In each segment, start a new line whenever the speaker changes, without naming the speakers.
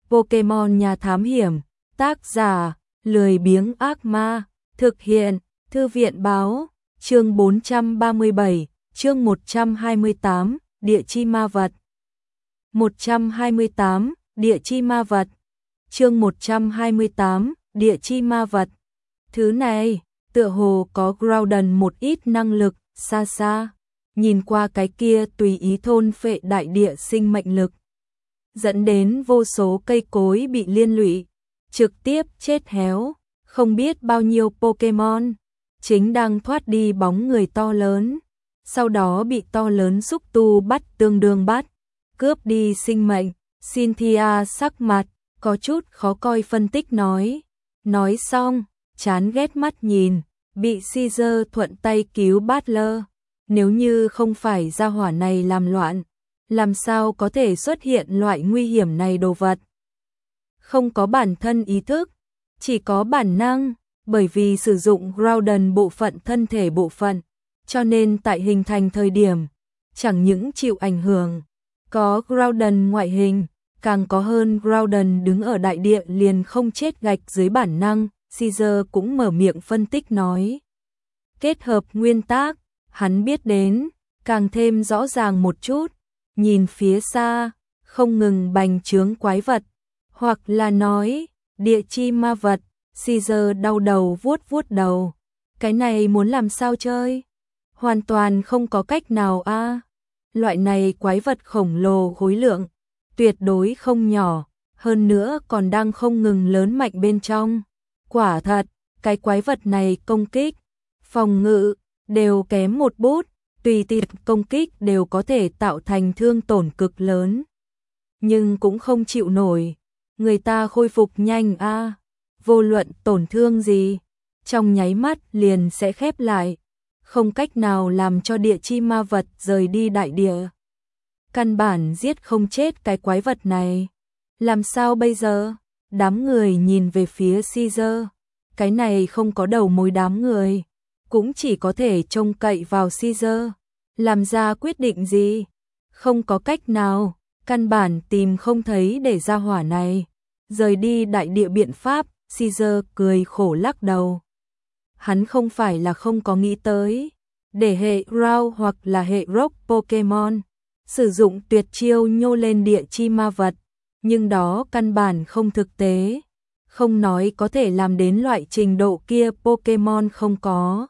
Pokemon nhà thám hiểm, tác giả, lười biếng ác ma, thực hiện, thư viện báo, chương 437, chương 128, địa chi ma vật. 128, địa chi ma vật. Chương 128, địa chi ma vật. Thứ này, tựa hồ có Groudon một ít năng lực, xa xa, nhìn qua cái kia tùy ý thôn phệ đại địa sinh mệnh lực, dẫn đến vô số cây cối bị liên lụy, trực tiếp chết héo, không biết bao nhiêu Pokemon chính đang thoát đi bóng người to lớn, sau đó bị to lớn xúc tu bắt tương đương bắt, cướp đi sinh mệnh. Cynthia sắc mặt có chút khó coi phân tích nói xong, chán ghét mắt nhìn, bị Caesar thuận tay cứu Butler, nếu như không phải gia hỏa này làm loạn, làm sao có thể xuất hiện loại nguy hiểm này đồ vật. Không có bản thân ý thức, chỉ có bản năng, bởi vì sử dụng Groudon bộ phận thân thể bộ phận, cho nên tại hình thành thời điểm, chẳng những chịu ảnh hưởng, có Groudon ngoại hình, càng có hơn Groudon đứng ở đại địa liền không chết gạch dưới bản năng. Caesar cũng mở miệng phân tích nói. Kết hợp nguyên tác, hắn biết đến, càng thêm rõ ràng một chút, nhìn phía xa, không ngừng bành trướng quái vật, hoặc là nói, địa chi ma vật. Caesar đau đầu vuốt đầu, cái này muốn làm sao chơi? Hoàn toàn không có cách nào a. Loại này quái vật khổng lồ khối lượng, tuyệt đối không nhỏ, hơn nữa còn đang không ngừng lớn mạnh bên trong. Quả thật, cái quái vật này công kích, phòng ngự, đều kém một bút, tùy tiện công kích đều có thể tạo thành thương tổn cực lớn. Nhưng cũng không chịu nổi, người ta khôi phục nhanh a, vô luận tổn thương gì, trong nháy mắt liền sẽ khép lại, không cách nào làm cho địa chi ma vật rời đi đại địa. Căn bản giết không chết cái quái vật này. Làm sao bây giờ? Đám người nhìn về phía Caesar, cái này không có đầu mối đám người, cũng chỉ có thể trông cậy vào Caesar, làm ra quyết định gì? Không có cách nào, căn bản tìm không thấy để ra hỏa này rời đi đại địa biện pháp. Caesar cười khổ lắc đầu. Hắn không phải là không có nghĩ tới, để hệ Ground hoặc là hệ Rock Pokemon sử dụng tuyệt chiêu nhô lên địa chi ma vật, nhưng đó căn bản không thực tế, không nói có thể làm đến loại trình độ kia Pokemon không có.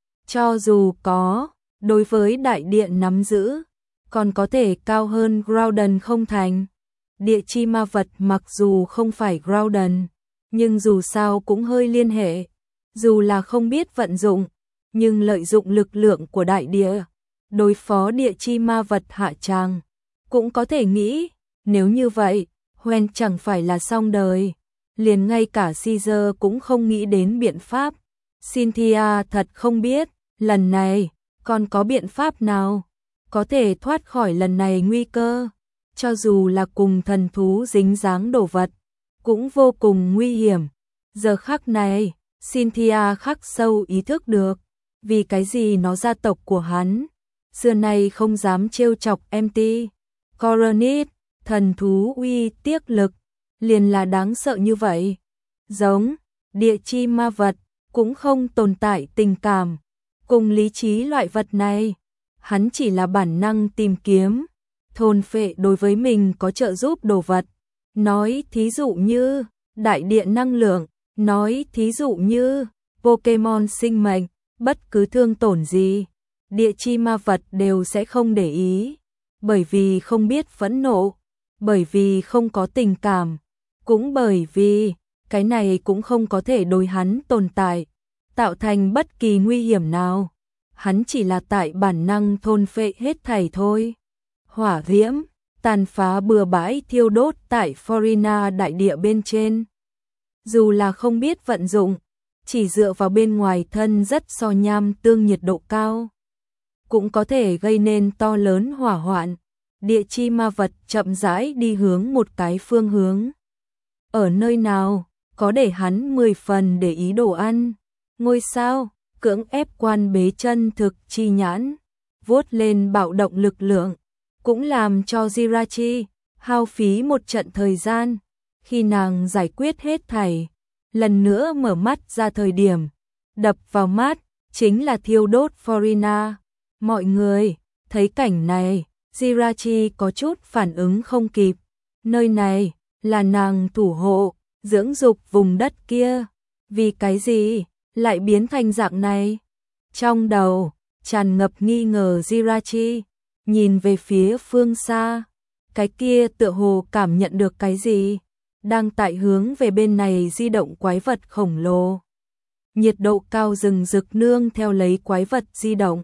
Cho dù có, đối với đại địa nắm giữ, còn có thể cao hơn Groudon không thành. Địa chi ma vật mặc dù không phải Groudon, nhưng dù sao cũng hơi liên hệ, dù là không biết vận dụng, nhưng lợi dụng lực lượng của đại địa, đối phó địa chi ma vật hạ tràng, cũng có thể nghĩ, nếu như vậy, Hoen chẳng phải là xong đời, liền ngay cả Caesar cũng không nghĩ đến biện pháp. Cynthia thật không biết, lần này, còn có biện pháp nào, có thể thoát khỏi lần này nguy cơ, cho dù là cùng thần thú dính dáng đồ vật, cũng vô cùng nguy hiểm. Giờ khắc này, Cynthia khắc sâu ý thức được, vì cái gì nó gia tộc của hắn, xưa nay không dám trêu chọc MT. Coronet, thần thú uy tiếc lực, liền là đáng sợ như vậy. Giống, địa chi ma vật, cũng không tồn tại tình cảm, cùng lý trí loại vật này, hắn chỉ là bản năng tìm kiếm, thôn phệ đối với mình có trợ giúp đồ vật. Nói thí dụ như, đại địa năng lượng, nói thí dụ như, Pokemon sinh mệnh, bất cứ thương tổn gì, địa chi ma vật đều sẽ không để ý, bởi vì không biết phẫn nộ, bởi vì không có tình cảm, cũng bởi vì cái này cũng không có thể đối hắn tồn tại, tạo thành bất kỳ nguy hiểm nào. Hắn chỉ là tại bản năng thôn phệ hết thảy thôi. Hỏa diễm, tàn phá bừa bãi thiêu đốt tại Florina đại địa bên trên. Dù là không biết vận dụng, chỉ dựa vào bên ngoài thân rất so nham tương nhiệt độ cao, cũng có thể gây nên to lớn hỏa hoạn. Địa chi ma vật chậm rãi đi hướng một cái phương hướng. Ở nơi nào, có để hắn 10 phần để ý đồ ăn. Ngôi sao, cưỡng ép quan bế chân thực chi nhãn, vuốt lên bạo động lực lượng, cũng làm cho Jirachi hao phí một trận thời gian. Khi nàng giải quyết hết thảy, lần nữa mở mắt ra thời điểm, đập vào mắt, chính là thiêu đốt Florina. Mọi người, thấy cảnh này, Jirachi có chút phản ứng không kịp. Nơi này, là nàng thủ hộ, dưỡng dục vùng đất kia. Vì cái gì, lại biến thành dạng này? Trong đầu, tràn ngập nghi ngờ Jirachi, nhìn về phía phương xa. Cái kia tựa hồ cảm nhận được cái gì? Đang tại hướng về bên này di động quái vật khổng lồ. Nhiệt độ cao rừng rực nương theo lấy quái vật di động.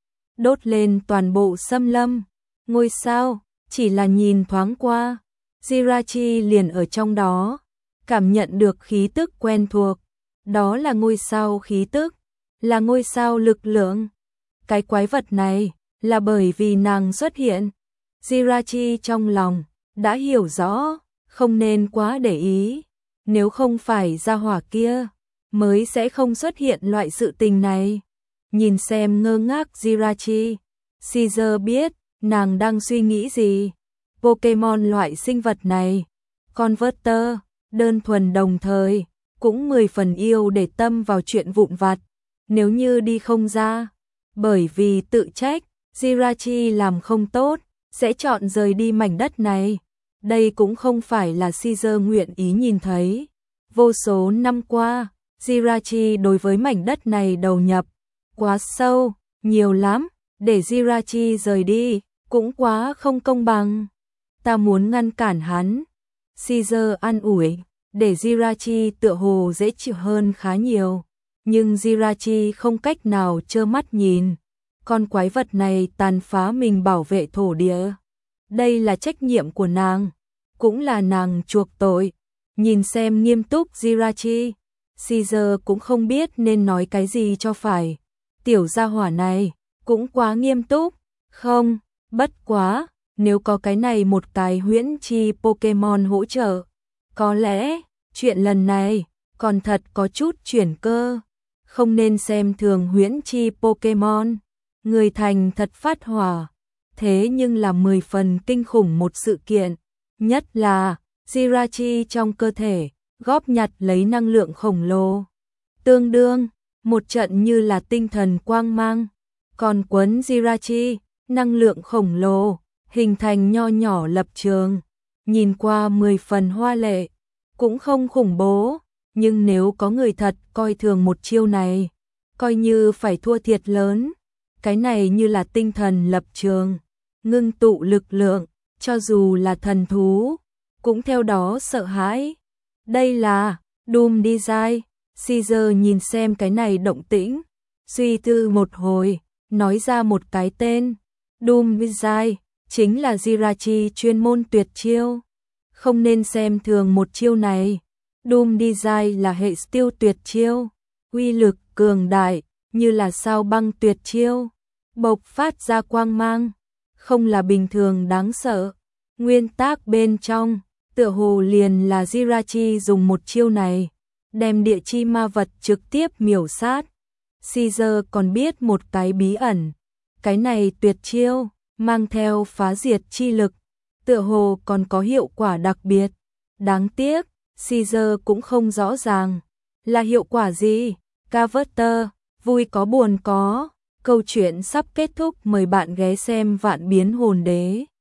Đốt lên toàn bộ xâm lâm. Ngôi sao, chỉ là nhìn thoáng qua. Jirachi liền ở trong đó. Cảm nhận được khí tức quen thuộc. Đó là ngôi sao khí tức. Là ngôi sao lực lượng. Cái quái vật này, là bởi vì nàng xuất hiện. Jirachi trong lòng, đã hiểu rõ, không nên quá để ý. Nếu không phải gia hỏa kia, mới sẽ không xuất hiện loại sự tình này. Nhìn xem ngơ ngác Jirachi, Caesar biết, nàng đang suy nghĩ gì. Pokemon loại sinh vật này, Converter, đơn thuần đồng thời, cũng 10 phần yêu để tâm vào chuyện vụn vặt. Nếu như đi không ra, bởi vì tự trách, Jirachi làm không tốt, sẽ chọn rời đi mảnh đất này. Đây cũng không phải là Caesar nguyện ý nhìn thấy. Vô số năm qua, Jirachi đối với mảnh đất này đầu nhập quá sâu, nhiều lắm, để Jirachi rời đi, cũng quá không công bằng. Ta muốn ngăn cản hắn. Caesar an ủi, để Jirachi tựa hồ dễ chịu hơn khá nhiều. Nhưng Jirachi không cách nào trơ mắt nhìn. Con quái vật này tàn phá mình bảo vệ thổ địa. Đây là trách nhiệm của nàng, cũng là nàng chuộc tội. Nhìn xem nghiêm túc Jirachi, Caesar cũng không biết nên nói cái gì cho phải. Tiểu gia hỏa này, cũng quá nghiêm túc. Không, bất quá, nếu có cái này một cái huyễn chi Pokemon hỗ trợ, có lẽ, chuyện lần này, còn thật có chút chuyển cơ. Không nên xem thường huyễn chi Pokemon. Người thành thật phát hỏa. Thế nhưng là 10 phần kinh khủng một sự kiện. Nhất là, Jirachi trong cơ thể, góp nhặt lấy năng lượng khổng lồ. Tương đương, một trận như là tinh thần quang mang. Còn quấn Jirachi, năng lượng khổng lồ, hình thành nho nhỏ lập trường. Nhìn qua 10 phần hoa lệ, cũng không khủng bố. Nhưng nếu có người thật coi thường một chiêu này, coi như phải thua thiệt lớn. Cái này như là tinh thần lập trường, ngưng tụ lực lượng, cho dù là thần thú, cũng theo đó sợ hãi. Đây là Doom Design. Caesar nhìn xem cái này động tĩnh, suy tư một hồi, nói ra một cái tên. Doom Design chính là Jirachi chuyên môn tuyệt chiêu. Không nên xem thường một chiêu này. Doom Design là hệ tiêu tuyệt chiêu, uy lực cường đại, như là sao băng tuyệt chiêu, bộc phát ra quang mang, không là bình thường đáng sợ. Nguyên tác bên trong, tựa hồ liền là Jirachi dùng một chiêu này, đem địa chi ma vật trực tiếp miểu sát. Caesar còn biết một cái bí ẩn, cái này tuyệt chiêu, mang theo phá diệt chi lực, tựa hồ còn có hiệu quả đặc biệt. Đáng tiếc, Caesar cũng không rõ ràng là hiệu quả gì. Carver, vui có buồn có. Câu chuyện sắp kết thúc, mời bạn ghé xem Vạn Biến Hồn Đế.